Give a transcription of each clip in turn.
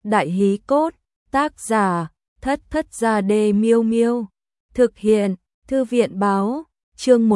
Đại hí cốt, tác giả, Thất Thất Gia Đê Miêu Miêu. Thực hiện, Thư viện báo, chương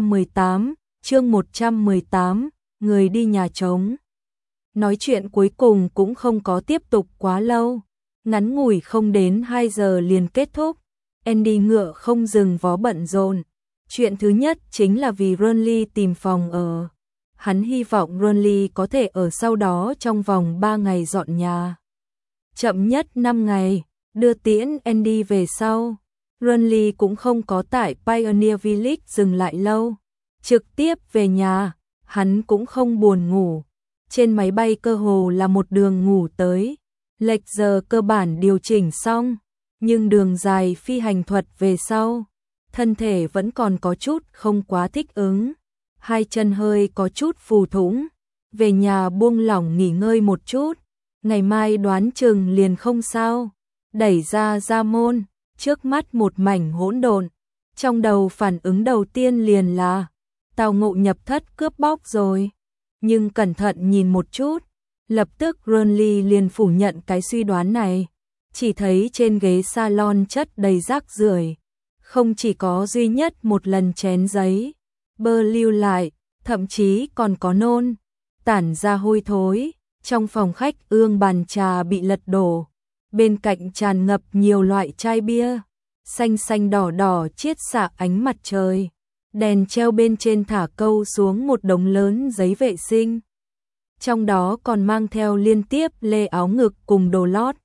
118, người đi nhà trống. Nói chuyện cuối cùng cũng không có tiếp tục quá lâu, ngắn ngủi không đến 2 giờ liền kết thúc. Andy ngựa không dừng vó bận rộn. Chuyện thứ nhất chính là vì Ronly tìm phòng ở. Hắn hy vọng Ronly có thể ở sau đó trong vòng 3 ngày dọn nhà. Chậm nhất 5 ngày, đưa tiễn Andy về sau. Ronly cũng không có tại Pioneer Village dừng lại lâu. Trực tiếp về nhà, hắn cũng không buồn ngủ. Trên máy bay cơ hồ là một đường ngủ tới. Lệch giờ cơ bản điều chỉnh xong, nhưng đường dài phi hành thuật về sau, thân thể vẫn còn có chút không quá thích ứng. Hai chân hơi có chút phù thủng, về nhà buông lỏng nghỉ ngơi một chút, ngày mai đoán chừng liền không sao. Đẩy ra môn, trước mắt một mảnh hỗn độn, trong đầu phản ứng đầu tiên liền là Tào Ngộ nhập thất cướp bóc rồi. Nhưng cẩn thận nhìn một chút, lập tức Ronly liền phủ nhận cái suy đoán này. Chỉ thấy trên ghế salon chất đầy rác rưởi, không chỉ có duy nhất một lần chén giấy bơ lưu lại, thậm chí còn có nôn tản ra hôi thối. Trong phòng khách ương bàn trà bị lật đổ, bên cạnh tràn ngập nhiều loại chai bia, xanh xanh đỏ đỏ chiết xạ ánh mặt trời. Đèn treo bên trên thả câu xuống một đống lớn giấy vệ sinh, trong đó còn mang theo liên tiếp lê áo ngực cùng đồ lót,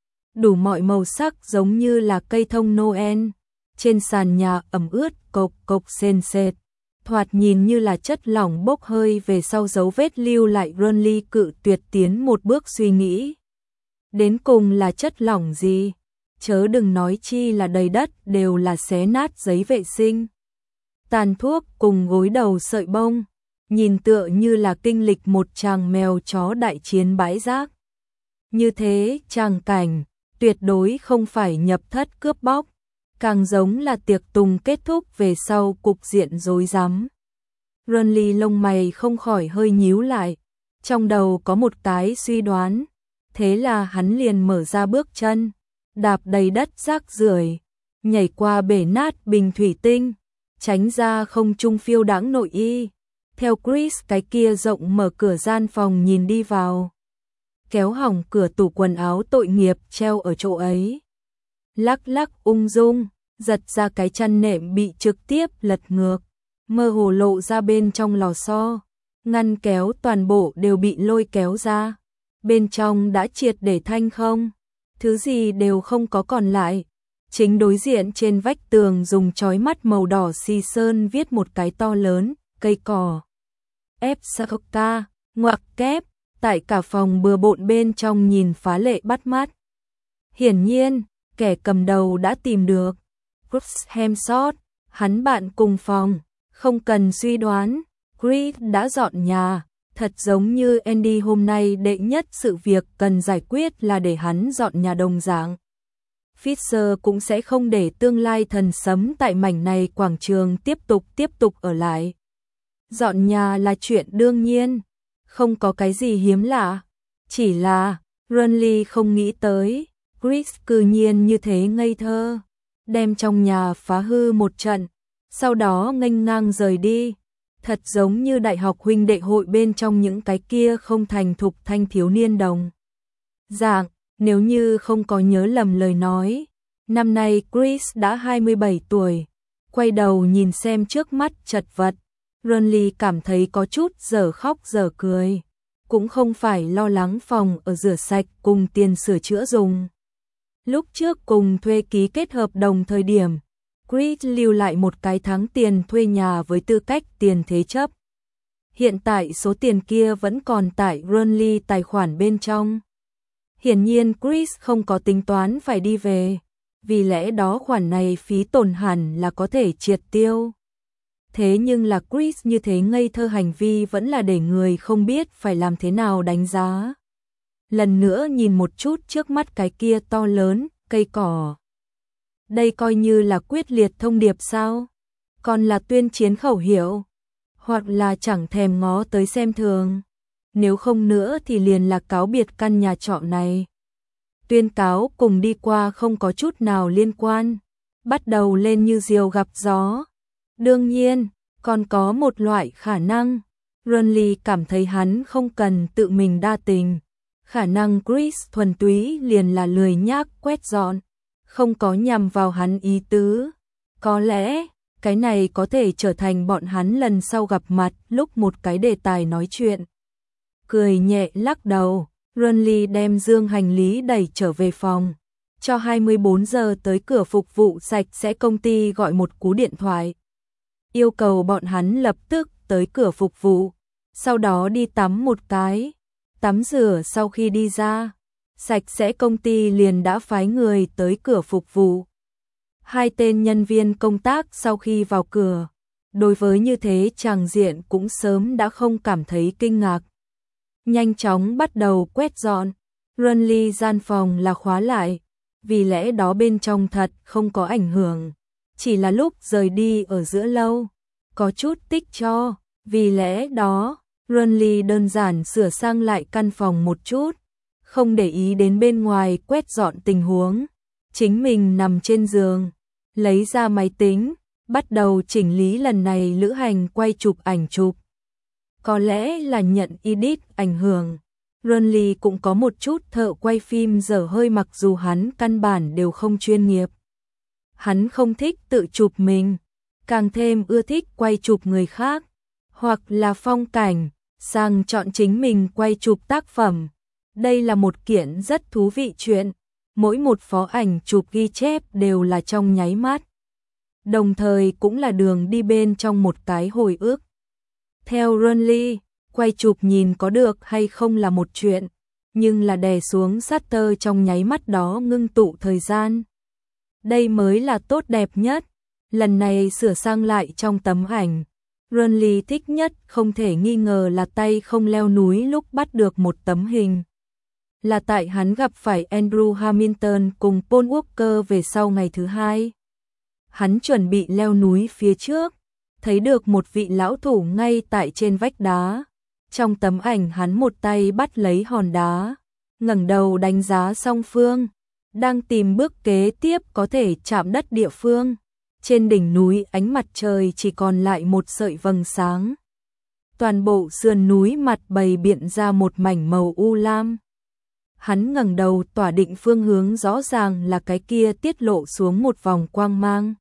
đủ mọi màu sắc giống như là cây thông Noel. Trên sàn nhà ẩm ướt cộc cộc sền sệt, thoạt nhìn như là chất lỏng bốc hơi về sau dấu vết lưu lại. Ronly cự tuyệt tiến một bước suy nghĩ, đến cùng là chất lỏng gì, chớ đừng nói chi là đầy đất đều là xé nát giấy vệ sinh, tàn thuốc cùng gối đầu sợi bông, nhìn tựa như là kinh lịch một tràng mèo chó đại chiến bãi rác. Như thế tràng cảnh tuyệt đối không phải nhập thất cướp bóc, càng giống là tiệc tùng kết thúc về sau cục diện rối rắm. Ronly lông mày không khỏi hơi nhíu lại, trong đầu có một cái suy đoán, thế là hắn liền mở ra bước chân, đạp đầy đất rác rưởi, nhảy qua bể nát bình thủy tinh, tránh ra không trung phiêu đãng nội y, theo Chris cái kia rộng mở cửa gian phòng nhìn đi vào, kéo hỏng cửa tủ quần áo tội nghiệp treo ở chỗ ấy, lắc lắc ung dung, giật ra cái chăn nệm bị trực tiếp lật ngược, mơ hồ lộ ra bên trong lò xo, ngăn kéo toàn bộ đều bị lôi kéo ra, bên trong đã triệt để thanh không, thứ gì đều không có còn lại. Chính đối diện trên vách tường dùng chói mắt màu đỏ xì sơn viết một cái to lớn, cây cỏ F ngoặc kép, tại cả phòng bừa bộn bên trong nhìn phá lệ bắt mắt. Hiển nhiên, kẻ cầm đầu đã tìm được Chris Hemsworth, hắn bạn cùng phòng, không cần suy đoán, Chris đã dọn nhà, thật giống như Andy hôm nay đệ nhất sự việc cần giải quyết là để hắn dọn nhà đồng dạng. Fisher cũng sẽ không để tương lai thần sấm tại mảnh này quảng trường tiếp tục ở lại. Dọn nhà là chuyện đương nhiên, không có cái gì hiếm lạ, chỉ là Ronly không nghĩ tới, Chris cư nhiên như thế ngây thơ, đem trong nhà phá hư một trận, sau đó nghênh ngang rời đi, thật giống như đại học huynh đệ hội bên trong những cái kia không thành thục thanh thiếu niên đồng dạng. Nếu như không có nhớ lầm lời nói, năm nay Chris đã 27 tuổi. Quay đầu nhìn xem trước mắt chật vật, Ronly cảm thấy có chút dở khóc dở cười. Cũng không phải lo lắng phòng ở rửa sạch cùng tiền sửa chữa dùng. Lúc trước cùng thuê ký kết hợp đồng thời điểm, Chris lưu lại một cái tháng tiền thuê nhà với tư cách tiền thế chấp. Hiện tại số tiền kia vẫn còn tại Ronly tài khoản bên trong. Hiển nhiên Chris không có tính toán phải đi về, vì lẽ đó khoản này phí tổn hẳn là có thể triệt tiêu. Thế nhưng là Chris như thế ngây thơ hành vi vẫn là để người không biết phải làm thế nào đánh giá. Lần nữa nhìn một chút trước mắt cái kia to lớn, cây cỏ. Đây coi như là quyết liệt thông điệp sao? Còn là tuyên chiến khẩu hiệu? Hoặc là chẳng thèm ngó tới xem thường? Nếu không nữa thì liền là cáo biệt căn nhà trọ này. tuyên cáo cùng đi qua không có chút nào liên quan, bắt đầu lên như diều gặp gió. Đương nhiên, còn có một loại khả năng, Renly cảm thấy hắn không cần tự mình đa tình. Khả năng Chris thuần túy liền là lười nhác quét dọn, không có nhằm vào hắn ý tứ. Có lẽ, cái này có thể trở thành bọn hắn lần sau gặp mặt lúc một cái đề tài nói chuyện. Cười nhẹ lắc đầu, Renly đem dương hành lý đẩy trở về phòng. Cho 24 giờ tới cửa phục vụ sạch sẽ công ty gọi một cú điện thoại. Yêu cầu bọn hắn lập tức tới cửa phục vụ, sau đó đi tắm một cái. Tắm rửa sau khi đi ra, sạch sẽ công ty liền đã phái người tới cửa phục vụ. Hai tên nhân viên công tác sau khi vào cửa, đối với như thế tràng diện cũng sớm đã không cảm thấy kinh ngạc. Nhanh chóng bắt đầu quét dọn, Renly gian phòng là khóa lại, vì lẽ đó bên trong thật không có ảnh hưởng, chỉ là lúc rời đi ở giữa lâu, có chút tích cho, vì lẽ đó, Renly đơn giản sửa sang lại căn phòng một chút, không để ý đến bên ngoài quét dọn tình huống, chính mình nằm trên giường, lấy ra máy tính, bắt đầu chỉnh lý lần này lữ hành quay chụp ảnh chụp. Có lẽ là nhận edit ảnh hưởng, Renly cũng có một chút thợ quay phim dở hơi mặc dù hắn căn bản đều không chuyên nghiệp. Hắn không thích tự chụp mình, càng thêm ưa thích quay chụp người khác, hoặc là phong cảnh, sang chọn chính mình quay chụp tác phẩm. Đây là một kiện rất thú vị chuyện, mỗi một phó ảnh chụp ghi chép đều là trong nháy mắt. Đồng thời cũng là đường đi bên trong một cái hồi ức. Theo Renly, quay chụp nhìn có được hay không là một chuyện, nhưng là đè xuống shutter trong nháy mắt đó ngưng tụ thời gian. Đây mới là tốt đẹp nhất. Lần này sửa sang lại trong tấm ảnh, Renly thích nhất không thể nghi ngờ là tay không leo núi lúc bắt được một tấm hình. Là tại hắn gặp phải Andrew Hamilton cùng Paul Walker về sau ngày thứ hai. Hắn chuẩn bị leo núi phía trước, thấy được một vị lão thủ ngay tại trên vách đá. Trong tấm ảnh hắn một tay bắt lấy hòn đá, ngẩng đầu đánh giá song phương, đang tìm bước kế tiếp có thể chạm đất địa phương. Trên đỉnh núi ánh mặt trời chỉ còn lại một sợi vầng sáng. Toàn bộ sườn núi mặt bày biện ra một mảnh màu u lam. Hắn ngẩng đầu tỏa định phương hướng rõ ràng là cái kia tiết lộ xuống một vòng quang mang.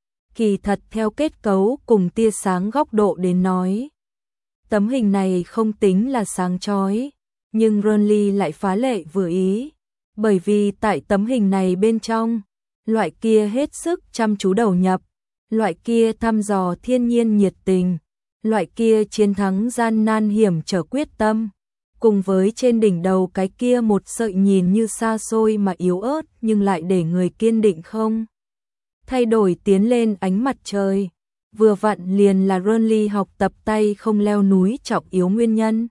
Kỳ thật theo kết cấu cùng tia sáng góc độ đến nói, tấm hình này không tính là sáng chói, nhưng Renly lại phá lệ vừa ý, bởi vì tại tấm hình này bên trong, loại kia hết sức chăm chú đầu nhập, loại kia thăm dò thiên nhiên nhiệt tình, loại kia chiến thắng gian nan hiểm trở quyết tâm, cùng với trên đỉnh đầu cái kia một sợi nhìn như xa xôi mà yếu ớt nhưng lại để người kiên định không thay đổi tiến lên ánh mặt trời, vừa vặn liền là Renly học tập tay không leo núi trọng yếu nguyên nhân.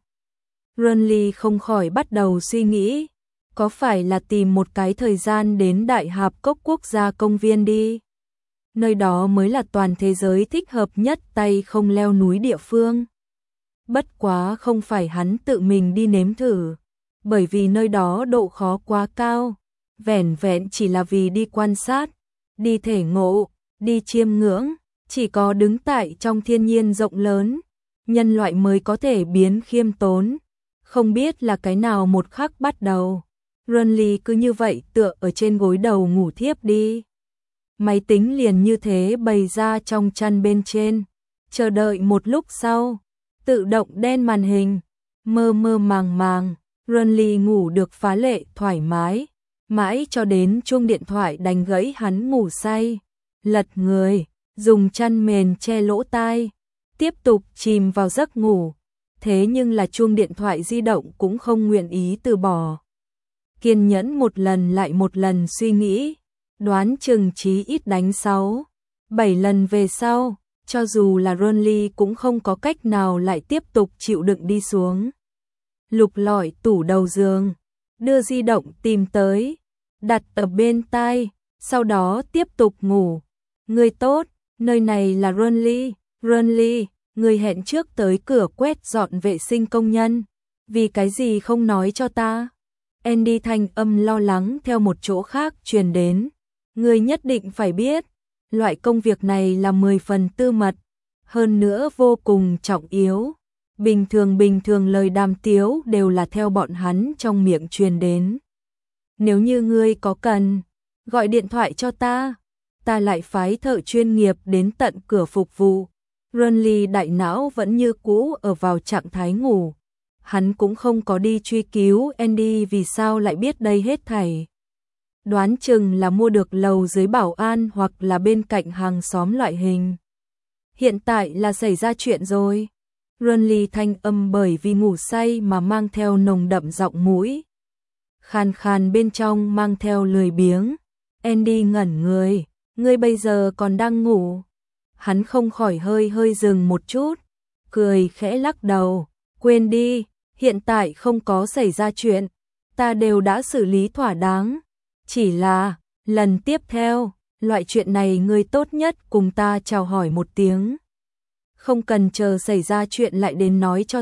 Renly không khỏi bắt đầu suy nghĩ, có phải là tìm một cái thời gian đến Đại Hạp Cốc Quốc gia công viên đi. Nơi đó mới là toàn thế giới thích hợp nhất tay không leo núi địa phương. Bất quá không phải hắn tự mình đi nếm thử, bởi vì nơi đó độ khó quá cao, vẻn vẹn chỉ là vì đi quan sát, đi thể ngộ, đi chiêm ngưỡng, chỉ có đứng tại trong thiên nhiên rộng lớn, nhân loại mới có thể biến khiêm tốn. Không biết là cái nào một khắc bắt đầu, Renly cứ như vậy tựa ở trên gối đầu ngủ thiếp đi. Máy tính liền như thế bày ra trong chăn bên trên, chờ đợi một lúc sau, tự động đen màn hình, mơ mơ màng màng, Renly ngủ được phá lệ thoải mái, mãi cho đến chuông điện thoại đánh gãy hắn ngủ say, lật người, dùng chăn mền che lỗ tai, tiếp tục chìm vào giấc ngủ, thế nhưng là chuông điện thoại di động cũng không nguyện ý từ bỏ. Kiên nhẫn một lần lại một lần suy nghĩ, đoán chừng chí ít đánh 6, 7 lần về sau, cho dù là Renly cũng không có cách nào lại tiếp tục chịu đựng đi xuống. Lục lọi tủ đầu giường, đưa di động tìm tới, đặt ở bên tai, sau đó tiếp tục ngủ. Người tốt, nơi này là Renly, Renly, người hẹn trước tới cửa quét dọn vệ sinh công nhân, vì cái gì không nói cho ta? Andy thanh âm lo lắng theo một chỗ khác truyền đến. Ngươi nhất định phải biết, loại công việc này là 10 phần tư mật, hơn nữa vô cùng trọng yếu. Bình thường lời đàm tiếu đều là theo bọn hắn trong miệng truyền đến. Nếu như ngươi có cần, gọi điện thoại cho ta lại phái thợ chuyên nghiệp đến tận cửa phục vụ. Renly đại não vẫn như cũ ở vào trạng thái ngủ. Hắn cũng không có đi truy cứu Andy vì sao lại biết đây hết thảy. Đoán chừng là mua được lầu dưới bảo an hoặc là bên cạnh hàng xóm loại hình. Hiện tại là xảy ra chuyện rồi. Renly thanh âm bởi vì ngủ say mà mang theo nồng đậm giọng mũi. Khàn khàn bên trong mang theo lười biếng. Andy ngẩn người, ngươi bây giờ còn đang ngủ. Hắn không khỏi hơi dừng một chút, cười khẽ lắc đầu, quên đi, hiện tại không có xảy ra chuyện, ta đều đã xử lý thỏa đáng. Chỉ là, lần tiếp theo, loại chuyện này ngươi tốt nhất cùng ta chào hỏi một tiếng. Không cần chờ xảy ra chuyện lại đến nói cho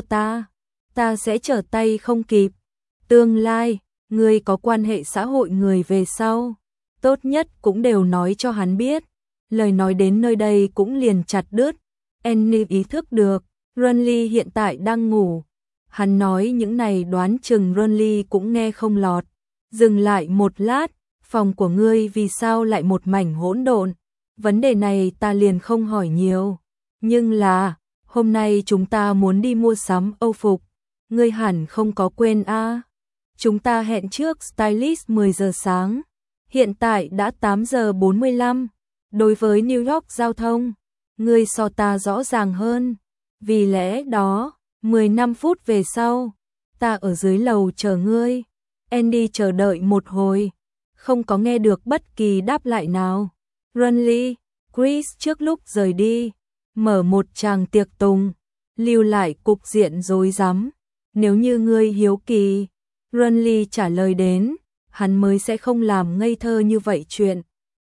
ta sẽ trở tay không kịp. Tương lai, ngươi có quan hệ xã hội người về sau, tốt nhất cũng đều nói cho hắn biết. Lời nói đến nơi đây cũng liền chặt đứt. Annie ý thức được, Renly hiện tại đang ngủ. Hắn nói những này đoán chừng Renly cũng nghe không lọt. Dừng lại một lát, phòng của ngươi vì sao lại một mảnh hỗn độn? Vấn đề này ta liền không hỏi nhiều. Nhưng là, hôm nay chúng ta muốn đi mua sắm Âu phục. Ngươi hẳn không có quên a? Chúng ta hẹn trước stylist 10 giờ sáng. Hiện tại đã 8 giờ 45. Đối với New York giao thông, ngươi so ta rõ ràng hơn. Vì lẽ đó, 15 phút về sau, ta ở dưới lầu chờ ngươi. Andy chờ đợi một hồi, không có nghe được bất kỳ đáp lại nào. Renly, Chris trước lúc rời đi, mở một tràng tiệc tùng, lưu lại cục diện rối rắm. Nếu như ngươi hiếu kỳ, Renly trả lời đến, hắn mới sẽ không làm ngây thơ như vậy chuyện.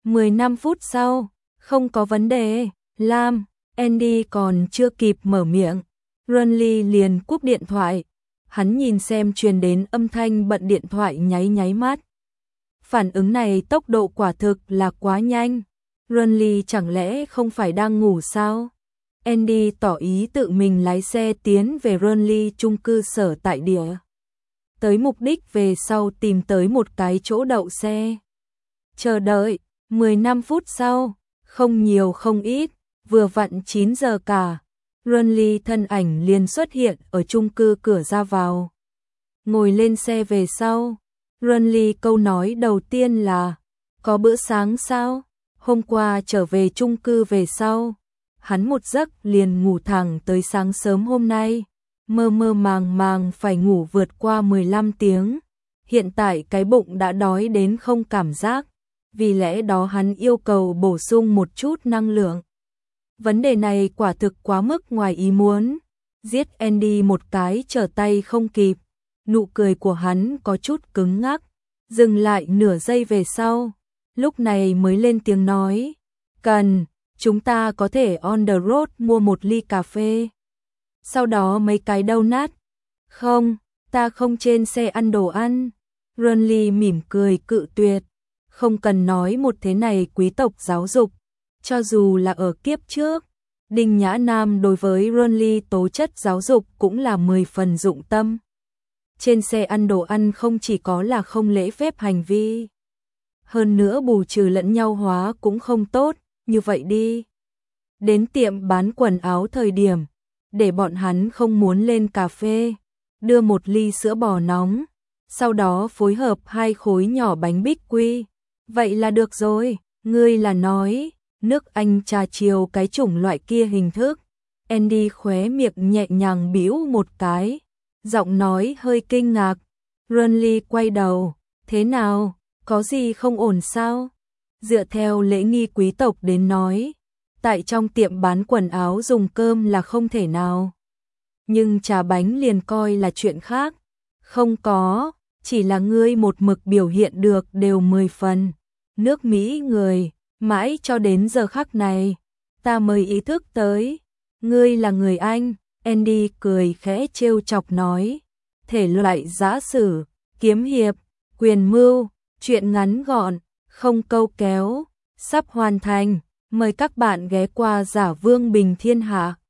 15 phút sau, không có vấn đề. Lam, Andy còn chưa kịp mở miệng, Renly liền cúp điện thoại. Hắn nhìn xem truyền đến âm thanh bận điện thoại nháy mắt. Phản ứng này tốc độ quả thực là quá nhanh. Renly chẳng lẽ không phải đang ngủ sao? Andy tỏ ý tự mình lái xe tiến về Renly chung cư sở tại địa. Tới mục đích về sau tìm tới một cái chỗ đậu xe. Chờ đợi, 15 phút sau, không nhiều không ít, vừa vặn 9 giờ cả. Renly thân ảnh liền xuất hiện ở chung cư cửa ra vào. Ngồi lên xe về sau, Renly câu nói đầu tiên là, có bữa sáng sao? Hôm qua trở về chung cư về sau, hắn một giấc liền ngủ thẳng tới sáng sớm hôm nay. Mơ màng phải ngủ vượt qua 15 tiếng. Hiện tại cái bụng đã đói đến không cảm giác. Vì lẽ đó hắn yêu cầu bổ sung một chút năng lượng. Vấn đề này quả thực quá mức ngoài ý muốn. Giết Andy một cái trở tay không kịp. Nụ cười của hắn có chút cứng ngắc. Dừng lại nửa giây về sau. Lúc này mới lên tiếng nói. Cần, chúng ta có thể on the road mua một ly cà phê. Sau đó mấy cái donut. Không, ta không trên xe ăn đồ ăn. Renly mỉm cười cự tuyệt. Không cần nói một thế này quý tộc giáo dục. Cho dù là ở kiếp trước, Đinh Nhã Nam đối với Renly tố chất giáo dục cũng là 10 phần dụng tâm. Trên xe ăn đồ ăn không chỉ có là không lễ phép hành vi. Hơn nữa bù trừ lẫn nhau hóa cũng không tốt, như vậy đi. Đến tiệm bán quần áo thời điểm, để bọn hắn không muốn lên cà phê, đưa một ly sữa bò nóng, sau đó phối hợp 2 khối nhỏ bánh bích quy. Vậy là được rồi, ngươi là nói, nước Anh trà chiều cái chủng loại kia hình thức. Andy khóe miệng nhẹ nhàng bĩu một cái, giọng nói hơi kinh ngạc. Renly quay đầu, thế nào, có gì không ổn sao? Dựa theo lễ nghi quý tộc đến nói, tại trong tiệm bán quần áo dùng cơm là không thể nào. Nhưng trà bánh liền coi là chuyện khác. Không có, chỉ là ngươi một mực biểu hiện được đều 10 phần. Nước Mỹ người, mãi cho đến giờ khắc này, ta mới ý thức tới. Ngươi là người Anh, Andy cười khẽ trêu chọc nói. Thể loại giã sử, kiếm hiệp, Quyền mưu, chuyện ngắn gọn, không câu kéo, sắp hoàn thành. Mời các bạn ghé qua Giả Vương Bình Thiên Hạ.